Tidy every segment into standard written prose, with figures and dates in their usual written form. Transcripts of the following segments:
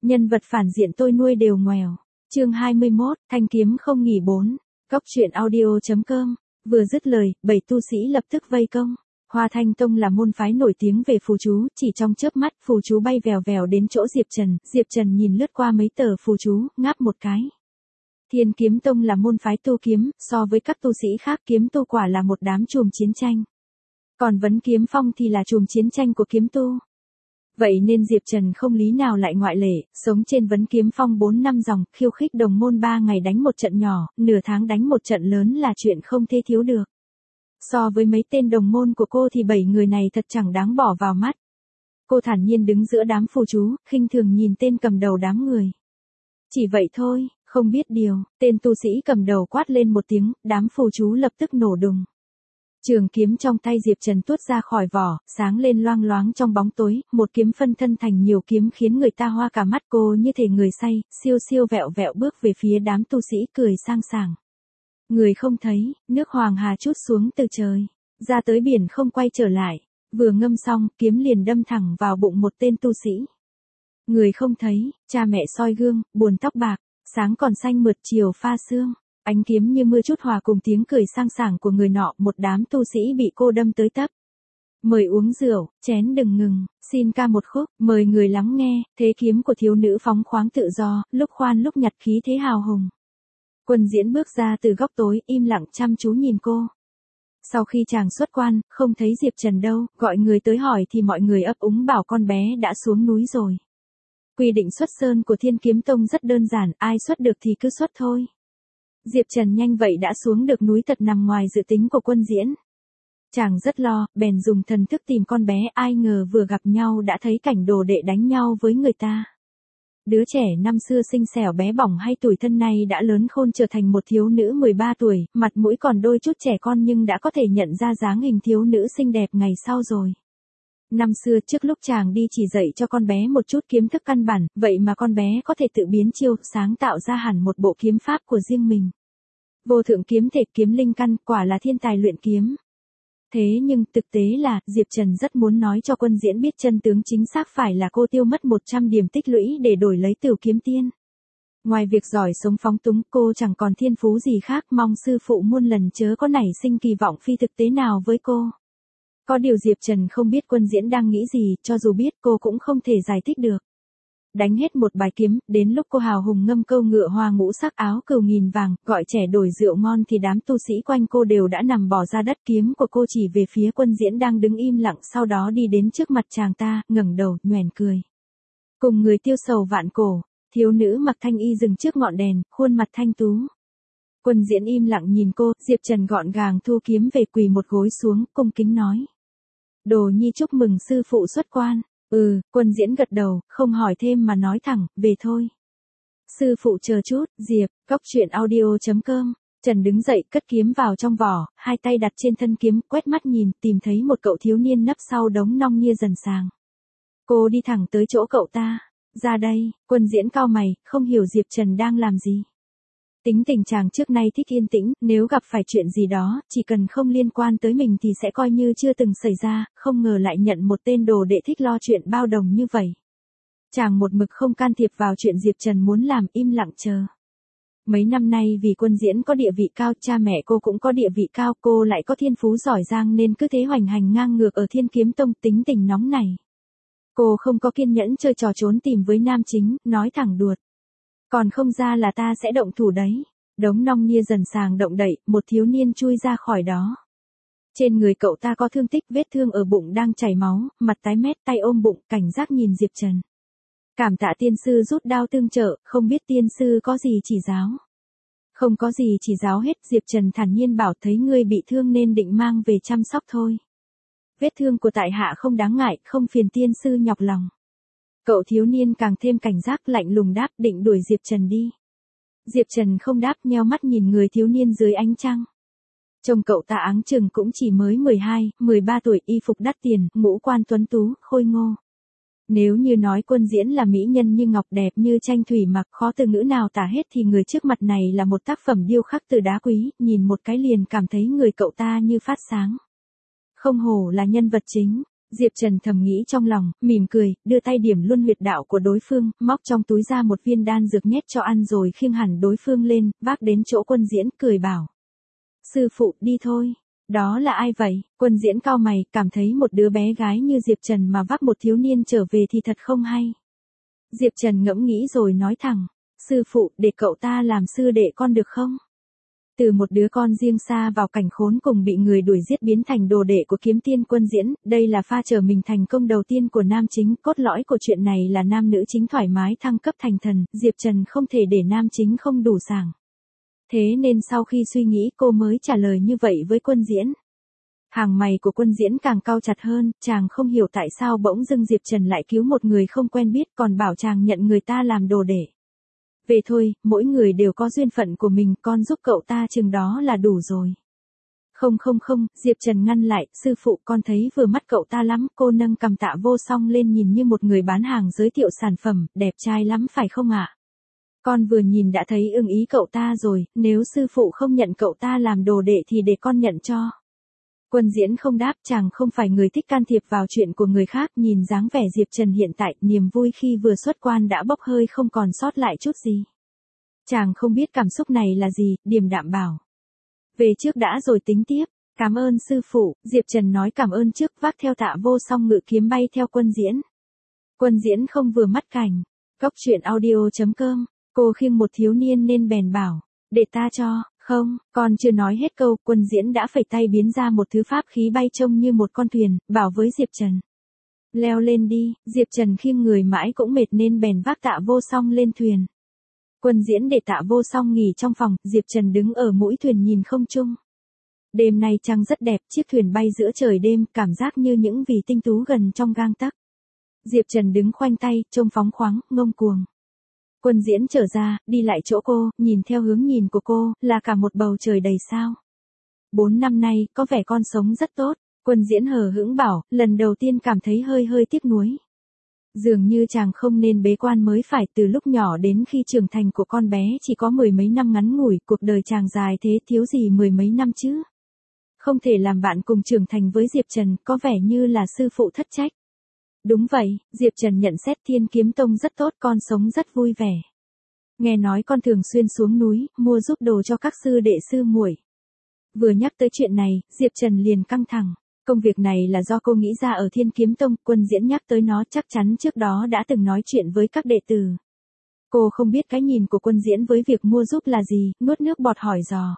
Nhân vật phản diện tôi nuôi đều ngoèo. Chương 21, thanh kiếm không nghỉ 4. Góc truyện audio.com. Vừa dứt lời, 7 tu sĩ lập tức vây công. Hoa Thanh Tông là môn phái nổi tiếng về phù chú, chỉ trong chớp mắt, phù chú bay vèo vèo đến chỗ Diệp Trần nhìn lướt qua mấy tờ phù chú, ngáp một cái. Thiên Kiếm Tông là môn phái tu kiếm, so với các tu sĩ khác kiếm tu quả là một đám chùm chiến tranh. Còn Vấn Kiếm Phong thì là chùm chiến tranh của kiếm tu. Vậy nên Diệp Trần không lý nào lại ngoại lệ, sống trên Vấn Kiếm Phong 4 năm dòng, khiêu khích đồng môn 3 ngày đánh một trận nhỏ, nửa tháng đánh một trận lớn là chuyện không thể thiếu được. So với mấy tên đồng môn của cô thì 7 người này thật chẳng đáng bỏ vào mắt. Cô thản nhiên đứng giữa đám phù chú, khinh thường nhìn tên cầm đầu đám người. Chỉ vậy thôi, không biết điều, tên tu sĩ cầm đầu quát lên một tiếng, đám phù chú lập tức nổ đùng. Trường kiếm trong tay Diệp Trần tuốt ra khỏi vỏ, sáng lên loang loáng trong bóng tối, một kiếm phân thân thành nhiều kiếm khiến người ta hoa cả mắt. Cô như thể người say, siêu siêu vẹo vẹo bước về phía đám tu sĩ cười sang sảng. Người không thấy, nước Hoàng Hà trút xuống từ trời, ra tới biển không quay trở lại, vừa ngâm xong, kiếm liền đâm thẳng vào bụng một tên tu sĩ. Người không thấy, cha mẹ soi gương, buồn tóc bạc, sáng còn xanh mượt chiều pha sương. Ánh kiếm như mưa chút hòa cùng tiếng cười sang sảng của người nọ, một đám tu sĩ bị cô đâm tới tấp. Mời uống rượu, chén đừng ngừng, xin ca một khúc, mời người lắng nghe, thế kiếm của thiếu nữ phóng khoáng tự do, lúc khoan lúc nhặt khí thế hào hùng. Quân Diễn bước ra từ góc tối, im lặng chăm chú nhìn cô. Sau khi chàng xuất quan, không thấy Diệp Trần đâu, gọi người tới hỏi thì mọi người ấp úng bảo con bé đã xuống núi rồi. Quy định xuất sơn của Thiên Kiếm Tông rất đơn giản, ai xuất được thì cứ xuất thôi. Diệp Trần nhanh vậy đã xuống được núi thật nằm ngoài dự tính của Quân Diễn. Chàng rất lo, bèn dùng thần thức tìm con bé, ai ngờ vừa gặp nhau đã thấy cảnh đồ đệ đánh nhau với người ta. Đứa trẻ năm xưa xinh xẻo bé bỏng hay tủi thân này đã lớn khôn trở thành một thiếu nữ 13 tuổi, mặt mũi còn đôi chút trẻ con nhưng đã có thể nhận ra dáng hình thiếu nữ xinh đẹp ngày sau rồi. Năm xưa trước lúc chàng đi chỉ dạy cho con bé một chút kiếm thức căn bản, vậy mà con bé có thể tự biến chiêu, sáng tạo ra hẳn một bộ kiếm pháp của riêng mình. Vô thượng kiếm thể kiếm linh căn, quả là thiên tài luyện kiếm. Thế nhưng thực tế là, Diệp Trần rất muốn nói cho Quân Diễn biết chân tướng chính xác phải là cô tiêu mất 100 điểm tích lũy để đổi lấy Tửu Kiếm Tiên. Ngoài việc giỏi sống phóng túng, cô chẳng còn thiên phú gì khác, mong sư phụ muôn lần chớ có nảy sinh kỳ vọng phi thực tế nào với cô. Có điều Diệp Trần không biết Quân Diễn đang nghĩ gì, cho dù biết cô cũng không thể giải thích được. Đánh hết một bài kiếm, đến lúc cô hào hùng ngâm câu ngựa hoa ngũ sắc áo cừu nghìn vàng, gọi trẻ đổi rượu ngon thì đám tu sĩ quanh cô đều đã nằm bỏ ra đất. Kiếm của cô chỉ về phía Quân Diễn đang đứng im lặng, sau đó đi đến trước mặt chàng ta, ngẩng đầu, nhoẻn cười. Cùng người tiêu sầu vạn cổ, thiếu nữ mặc thanh y dừng trước ngọn đèn, khuôn mặt thanh tú. Quân Diễn im lặng nhìn cô, Diệp Trần gọn gàng thu kiếm về, quỳ một gối xuống, cung kính nói. Đồ nhi chúc mừng sư phụ xuất quan. Quân Diễn gật đầu, không hỏi thêm mà nói thẳng, về thôi. Sư phụ chờ chút, Diệp, góc truyện audio.com. Trần đứng dậy, cất kiếm vào trong vỏ, hai tay đặt trên thân kiếm, quét mắt nhìn, tìm thấy một cậu thiếu niên nấp sau đống nong nia dần sàng. Cô đi thẳng tới chỗ cậu ta. Ra đây, Quân Diễn cau mày, không hiểu Diệp Trần đang làm gì. Tính tình chàng trước nay thích yên tĩnh, nếu gặp phải chuyện gì đó, chỉ cần không liên quan tới mình thì sẽ coi như chưa từng xảy ra, không ngờ lại nhận một tên đồ đệ thích lo chuyện bao đồng như vậy. Chàng một mực không can thiệp vào chuyện Diệp Trần muốn làm, im lặng chờ. Mấy năm nay vì Quân Diễn có địa vị cao, cha mẹ cô cũng có địa vị cao, cô lại có thiên phú giỏi giang nên cứ thế hoành hành ngang ngược ở Thiên Kiếm Tông, tính tình nóng này. Cô không có kiên nhẫn chơi trò trốn tìm với nam chính, nói thẳng đuột. Còn không ra là ta sẽ động thủ đấy. Đống nong nia dần sàng động đậy, một thiếu niên chui ra khỏi đó. Trên người cậu ta có thương tích, vết thương ở bụng đang chảy máu, mặt tái mét, tay ôm bụng, cảnh giác nhìn Diệp Trần. Cảm tạ tiên sư rút đao tương trợ, không biết tiên sư có gì chỉ giáo. Không có gì chỉ giáo hết, Diệp Trần thản nhiên bảo, thấy ngươi bị thương nên định mang về chăm sóc thôi. Vết thương của tại hạ không đáng ngại, không phiền tiên sư nhọc lòng. Cậu thiếu niên càng thêm cảnh giác, lạnh lùng đáp, định đuổi Diệp Trần đi. Diệp Trần không đáp, nheo mắt nhìn người thiếu niên dưới ánh trăng. Trông cậu ta áng chừng cũng chỉ mới 12, 13 tuổi, y phục đắt tiền, ngũ quan tuấn tú, khôi ngô. Nếu như nói Quân Diễn là mỹ nhân như ngọc, đẹp như tranh thủy mặc, khó từ ngữ nào tả hết, thì người trước mặt này là một tác phẩm điêu khắc từ đá quý, nhìn một cái liền cảm thấy người cậu ta như phát sáng. Không hổ là nhân vật chính. Diệp Trần thầm nghĩ trong lòng, mỉm cười, đưa tay điểm luân huyệt đạo của đối phương, móc trong túi ra một viên đan dược nhét cho ăn rồi khiêng hẳn đối phương lên, vác đến chỗ Quân Diễn, cười bảo. Sư phụ, đi thôi. Đó là ai vậy? Quân Diễn cau mày, cảm thấy một đứa bé gái như Diệp Trần mà vác một thiếu niên trở về thì thật không hay. Diệp Trần ngẫm nghĩ rồi nói thẳng. Sư phụ, để cậu ta làm sư đệ con được không? Từ một đứa con riêng xa vào cảnh khốn cùng bị người đuổi giết biến thành đồ đệ của kiếm tiên Quân Diễn, đây là pha trở mình thành công đầu tiên của nam chính, cốt lõi của chuyện này là nam nữ chính thoải mái thăng cấp thành thần, Diệp Trần không thể để nam chính không đủ sảng. Thế nên sau khi suy nghĩ cô mới trả lời như vậy với Quân Diễn. Hàng mày của Quân Diễn càng cau chặt hơn, chàng không hiểu tại sao bỗng dưng Diệp Trần lại cứu một người không quen biết còn bảo chàng nhận người ta làm đồ đệ. Về thôi, mỗi người đều có duyên phận của mình, con giúp cậu ta chừng đó là đủ rồi. Không, Diệp Trần ngăn lại, sư phụ con thấy vừa mắt cậu ta lắm, cô nâng cằm Tạ Vô Song lên nhìn như một người bán hàng giới thiệu sản phẩm, đẹp trai lắm phải không ạ? Con vừa nhìn đã thấy ưng ý cậu ta rồi, nếu sư phụ không nhận cậu ta làm đồ đệ thì để con nhận cho. Quân Diễn không đáp, chàng không phải người thích can thiệp vào chuyện của người khác, nhìn dáng vẻ Diệp Trần hiện tại, niềm vui khi vừa xuất quan đã bốc hơi không còn sót lại chút gì. Chàng không biết cảm xúc này là gì, điềm đạm bảo. Về trước đã rồi tính tiếp, cảm ơn sư phụ, Diệp Trần nói cảm ơn trước, vác theo Tạ Vô Song ngự kiếm bay theo Quân Diễn. Quân Diễn không vừa mắt cảnh. Cốc truyện audio.com, cô khiêng một thiếu niên nên bèn bảo, để ta cho. Không, con chưa nói hết câu, Quân Diễn đã phẩy tay biến ra một thứ pháp khí bay trông như một con thuyền, bảo với Diệp Trần. Leo lên đi, Diệp Trần khiêng người mãi cũng mệt nên bèn vác Tạ Vô Song lên thuyền. Quân Diễn để Tạ Vô Song nghỉ trong phòng, Diệp Trần đứng ở mũi thuyền nhìn không trung. Đêm nay trăng rất đẹp, chiếc thuyền bay giữa trời đêm, cảm giác như những vì tinh tú gần trong gang tấc. Diệp Trần đứng khoanh tay, trông phóng khoáng, ngông cuồng. Quân Diễn trở ra, đi lại chỗ cô, nhìn theo hướng nhìn của cô, là cả một bầu trời đầy sao. 4 năm nay, có vẻ con sống rất tốt, Quân Diễn hờ hững bảo, lần đầu tiên cảm thấy hơi tiếc nuối. Dường như chàng không nên bế quan mới phải, từ lúc nhỏ đến khi trưởng thành của con bé chỉ có 10 mấy năm ngắn ngủi, cuộc đời chàng dài thế thiếu gì 10 mấy năm chứ. Không thể làm bạn cùng trưởng thành với Diệp Trần, có vẻ như là sư phụ thất trách. Đúng vậy, Diệp Trần nhận xét Thiên Kiếm Tông rất tốt, con sống rất vui vẻ. Nghe nói con thường xuyên xuống núi, mua giúp đồ cho các sư đệ sư muội. Vừa nhắc tới chuyện này, Diệp Trần liền căng thẳng. Công việc này là do cô nghĩ ra ở Thiên Kiếm Tông, Quân Diễn nhắc tới nó chắc chắn trước đó đã từng nói chuyện với các đệ tử. Cô không biết cái nhìn của Quân Diễn với việc mua giúp là gì, nuốt nước bọt hỏi dò.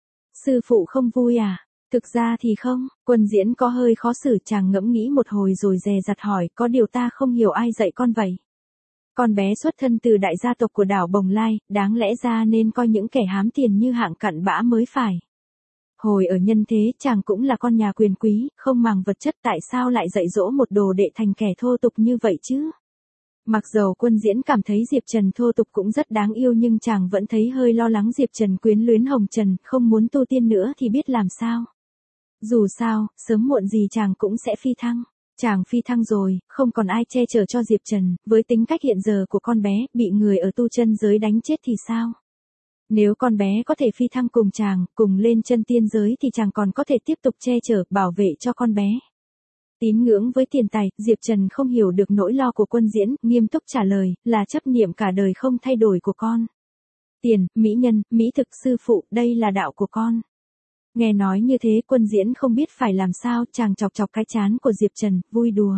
Sư phụ không vui à? Thực ra thì không, Quân Diễn có hơi khó xử, chàng ngẫm nghĩ một hồi rồi dè dặt hỏi, có điều ta không hiểu ai dạy con vậy. Con bé xuất thân từ đại gia tộc của đảo Bồng Lai, đáng lẽ ra nên coi những kẻ hám tiền như hạng cặn bã mới phải. Hồi ở nhân thế chàng cũng là con nhà quyền quý, không màng vật chất, tại sao lại dạy dỗ một đồ đệ thành kẻ thô tục như vậy chứ? Mặc dầu Quân Diễn cảm thấy Diệp Trần thô tục cũng rất đáng yêu nhưng chàng vẫn thấy hơi lo lắng Diệp Trần quyến luyến hồng trần, không muốn tu tiên nữa thì biết làm sao. Dù sao, sớm muộn gì chàng cũng sẽ phi thăng. Chàng phi thăng rồi, không còn ai che chở cho Diệp Trần, với tính cách hiện giờ của con bé, bị người ở tu chân giới đánh chết thì sao? Nếu con bé có thể phi thăng cùng chàng, cùng lên chân tiên giới thì chàng còn có thể tiếp tục che chở, bảo vệ cho con bé. Tín ngưỡng với tiền tài, Diệp Trần không hiểu được nỗi lo của Quân Diễn, nghiêm túc trả lời, là chấp niệm cả đời không thay đổi của con. Tiền, mỹ nhân, mỹ thực, sư phụ, đây là đạo của con. Nghe nói như thế Quân Diễn không biết phải làm sao, chàng chọc chọc cái trán của Diệp Trần, vui đùa.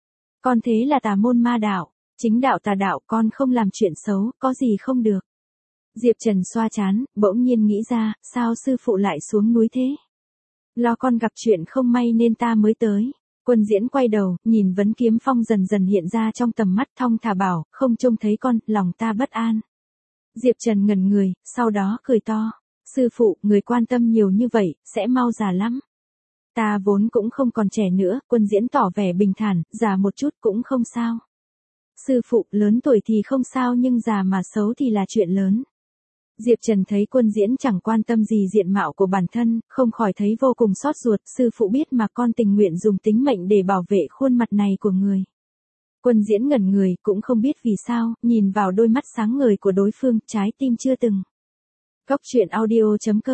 Con thế là tà môn ma đạo, chính đạo tà đạo, con không làm chuyện xấu, có gì không được. Diệp Trần xoa trán, bỗng nhiên nghĩ ra, sao sư phụ lại xuống núi thế? Lo con gặp chuyện không may nên ta mới tới. Quân Diễn quay đầu, nhìn Vấn Kiếm Phong dần dần hiện ra trong tầm mắt, thong thả bảo, không trông thấy con, lòng ta bất an. Diệp Trần ngẩn người, sau đó cười to. Sư phụ, người quan tâm nhiều như vậy, sẽ mau già lắm. Ta vốn cũng không còn trẻ nữa, Quân Diễn tỏ vẻ bình thản, già một chút cũng không sao. Sư phụ, lớn tuổi thì không sao nhưng già mà xấu thì là chuyện lớn. Diệp Trần thấy Quân Diễn chẳng quan tâm gì diện mạo của bản thân, không khỏi thấy vô cùng xót ruột, sư phụ biết mà con tình nguyện dùng tính mệnh để bảo vệ khuôn mặt này của người. Quân Diễn ngẩn người, cũng không biết vì sao, nhìn vào đôi mắt sáng ngời của đối phương, trái tim chưa từng. Cốc truyện audio.com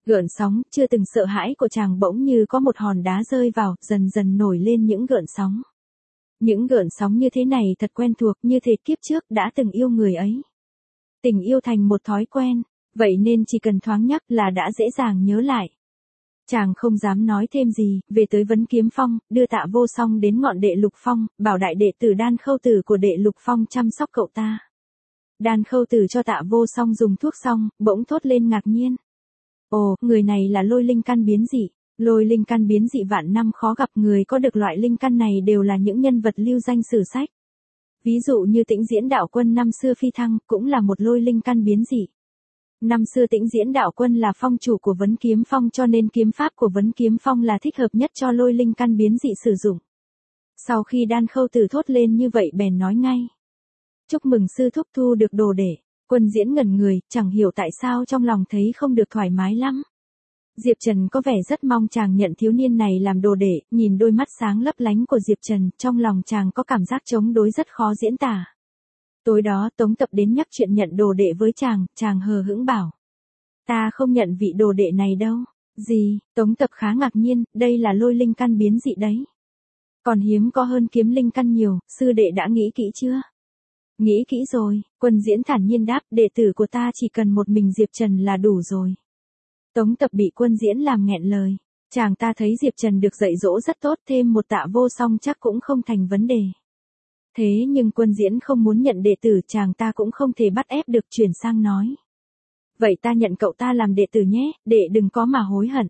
Gợn sóng, chưa từng sợ hãi của chàng bỗng như có một hòn đá rơi vào, dần dần nổi lên những gợn sóng. Những gợn sóng như thế này thật quen thuộc, như thể kiếp trước đã từng yêu người ấy. Tình yêu thành một thói quen, vậy nên chỉ cần thoáng nhắc là đã dễ dàng nhớ lại. Chàng không dám nói thêm gì, về tới Vấn Kiếm Phong, đưa Tạ Vô Song đến ngọn Đệ Lục Phong, bảo đại đệ tử Đan Khâu Tử của Đệ Lục Phong chăm sóc cậu ta. Đan Khâu Tử cho Tạ Vô Song dùng thuốc xong, bỗng thốt lên ngạc nhiên. Ồ, người này là lôi linh căn biến dị. Lôi linh căn biến dị vạn năm khó gặp, người có được loại linh căn này đều là những nhân vật lưu danh sử sách. Ví dụ như Tĩnh Diễn Đạo Quân năm xưa phi thăng, cũng là một lôi linh căn biến dị. Năm xưa Tĩnh Diễn Đạo Quân là phong chủ của Vấn Kiếm Phong, cho nên kiếm pháp của Vấn Kiếm Phong là thích hợp nhất cho lôi linh căn biến dị sử dụng. Sau khi Đan Khâu Tử thốt lên như vậy bèn nói ngay. Chúc mừng sư thúc thu được đồ đệ. Quân Diễn ngẩn người, chẳng hiểu tại sao trong lòng thấy không được thoải mái lắm. Diệp Trần có vẻ rất mong chàng nhận thiếu niên này làm đồ đệ, nhìn đôi mắt sáng lấp lánh của Diệp Trần, trong lòng chàng có cảm giác chống đối rất khó diễn tả. Tối đó Tống Tập đến nhắc chuyện nhận đồ đệ với chàng hờ hững bảo. Ta không nhận vị đồ đệ này đâu. Gì? Tống Tập khá ngạc nhiên, đây là lôi linh căn biến dị đấy. Còn hiếm có hơn kiếm linh căn nhiều, sư đệ đã nghĩ kỹ chưa? Nghĩ kỹ rồi, Quân Diễn thản nhiên đáp, đệ tử của ta chỉ cần một mình Diệp Trần là đủ rồi. Tống Tập bị Quân Diễn làm nghẹn lời. Chàng ta thấy Diệp Trần được dạy dỗ rất tốt, thêm một Tạ Vô Song chắc cũng không thành vấn đề. Thế nhưng Quân Diễn không muốn nhận đệ tử, chàng ta cũng không thể bắt ép được, chuyển sang nói. Vậy ta nhận cậu ta làm đệ tử nhé, đệ đừng có mà hối hận.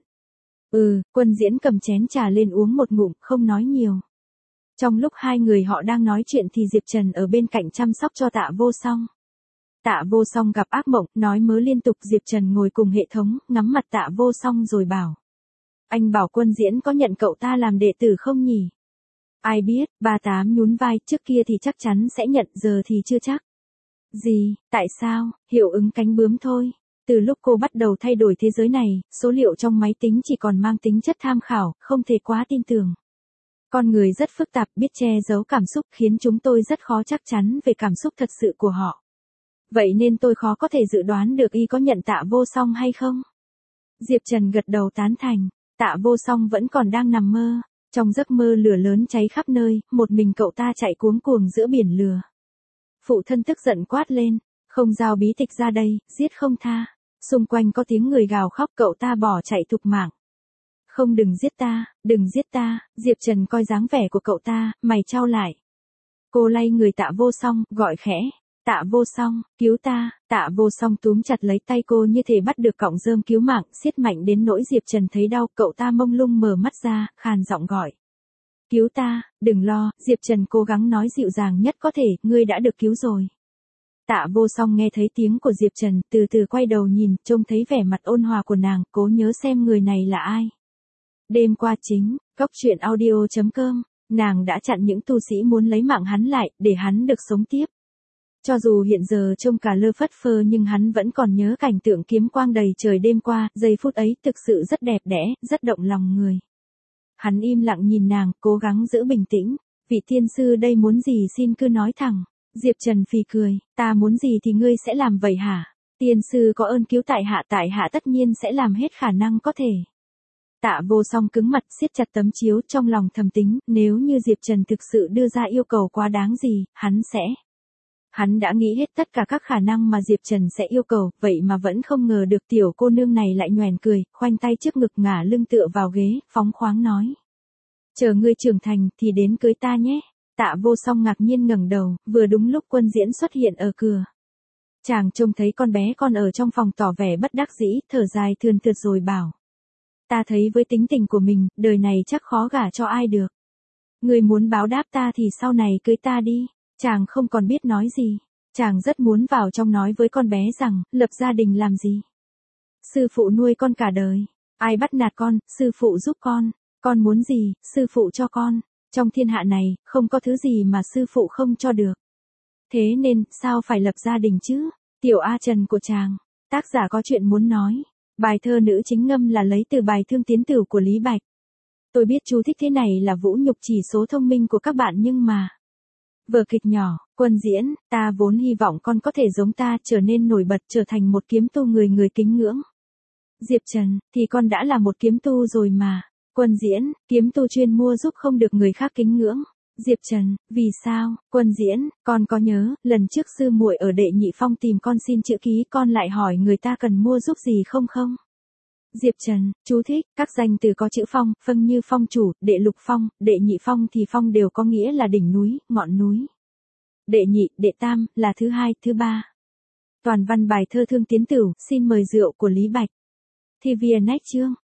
Quân Diễn cầm chén trà lên uống một ngụm, không nói nhiều. Trong lúc hai người họ đang nói chuyện thì Diệp Trần ở bên cạnh chăm sóc cho Tạ Vô Song. Tạ Vô Song gặp ác mộng, nói mớ liên tục. Diệp Trần ngồi cùng hệ thống, ngắm mặt Tạ Vô Song rồi bảo. Anh bảo Quân Diễn có nhận cậu ta làm đệ tử không nhỉ? Ai biết, 38 nhún vai, trước kia thì chắc chắn sẽ nhận, giờ thì chưa chắc. Gì, tại sao? Hiệu ứng cánh bướm thôi. Từ lúc cô bắt đầu thay đổi thế giới này, số liệu trong máy tính chỉ còn mang tính chất tham khảo, không thể quá tin tưởng. Con người rất phức tạp, biết che giấu cảm xúc, khiến chúng tôi rất khó chắc chắn về cảm xúc thật sự của họ. Vậy nên tôi khó có thể dự đoán được y có nhận Tạ Vô Song hay không. Diệp Trần gật đầu tán thành. Tạ Vô Song vẫn còn đang nằm mơ. Trong giấc mơ lửa lớn cháy khắp nơi, một mình cậu ta chạy cuống cuồng giữa biển lửa. Phụ thân tức giận quát lên, không giao bí tịch ra đây, giết không tha. Xung quanh có tiếng người gào khóc, cậu ta bỏ chạy thục mạng. Không, đừng giết ta, đừng giết ta. Diệp Trần coi dáng vẻ của cậu ta, mày chau lại. Cô lay người Tạ Vô Song, gọi khẽ. Tạ Vô Song, cứu ta. Tạ Vô Song túm chặt lấy tay cô như thể bắt được cọng rơm cứu mạng, siết mạnh đến nỗi Diệp Trần thấy đau. Cậu ta mông lung mở mắt ra, khàn giọng gọi. Cứu ta, đừng lo. Diệp Trần cố gắng nói dịu dàng nhất có thể, ngươi đã được cứu rồi. Tạ Vô Song nghe thấy tiếng của Diệp Trần, từ từ quay đầu nhìn, trông thấy vẻ mặt ôn hòa của nàng, cố nhớ xem người này là ai. Đêm qua chính, góc truyện audio.com, nàng đã chặn những tu sĩ muốn lấy mạng hắn lại, để hắn được sống tiếp. Cho dù hiện giờ trông cả lơ phất phơ nhưng hắn vẫn còn nhớ cảnh tượng kiếm quang đầy trời đêm qua, giây phút ấy thực sự rất đẹp đẽ, rất động lòng người. Hắn im lặng nhìn nàng, cố gắng giữ bình tĩnh. Vị tiên sư đây muốn gì xin cứ nói thẳng. Diệp Trần phì cười, ta muốn gì thì ngươi sẽ làm vậy hả? Tiên sư có ơn cứu tại hạ tất nhiên sẽ làm hết khả năng có thể. Tạ Vô Song cứng mặt siết chặt tấm chiếu, trong lòng thầm tính, nếu như Diệp Trần thực sự đưa ra yêu cầu quá đáng gì, hắn sẽ. Hắn đã nghĩ hết tất cả các khả năng mà Diệp Trần sẽ yêu cầu, vậy mà vẫn không ngờ được tiểu cô nương này lại nhoẻn cười, khoanh tay trước ngực ngả lưng tựa vào ghế, phóng khoáng nói. Chờ ngươi trưởng thành thì đến cưới ta nhé. Tạ Vô Song ngạc nhiên ngẩng đầu, vừa đúng lúc Quân Diễn xuất hiện ở cửa. Chàng trông thấy con bé con ở trong phòng tỏ vẻ bất đắc dĩ, thở dài thườn thượt rồi bảo. Ta thấy với tính tình của mình, đời này chắc khó gả cho ai được. Ngươi muốn báo đáp ta thì sau này cưới ta đi. Chàng không còn biết nói gì. Chàng rất muốn vào trong nói với con bé rằng, lập gia đình làm gì. Sư phụ nuôi con cả đời. Ai bắt nạt con, sư phụ giúp con. Con muốn gì, sư phụ cho con. Trong thiên hạ này, không có thứ gì mà sư phụ không cho được. Thế nên, sao phải lập gia đình chứ? Tiểu A Trần của chàng. Tác giả có chuyện muốn nói. Bài thơ nữ chính ngâm là lấy từ bài Thương Tiến Tửu của Lý Bạch. Tôi biết chú thích thế này là vũ nhục chỉ số thông minh của các bạn nhưng mà. Vở kịch nhỏ, Quân Diễn, ta vốn hy vọng con có thể giống ta, trở nên nổi bật, trở thành một kiếm tu người người kính ngưỡng. Diệp Trần, thì con đã là một kiếm tu rồi mà. Quân Diễn, kiếm tu chuyên mua giúp không được người khác kính ngưỡng. Diệp Trần, vì sao? Quân Diễn, con có nhớ, lần trước sư muội ở Đệ Nhị Phong tìm con xin chữ ký, con lại hỏi người ta cần mua giúp gì không không? Diệp Trần, chú thích, các danh từ có chữ phong, phân như phong chủ, đệ lục phong, đệ nhị phong thì phong đều có nghĩa là đỉnh núi, ngọn núi. Đệ nhị, đệ tam, là thứ hai, thứ ba. Toàn văn bài thơ Thương Tiến Tửu, xin mời rượu của Lý Bạch. Thì via nách chương.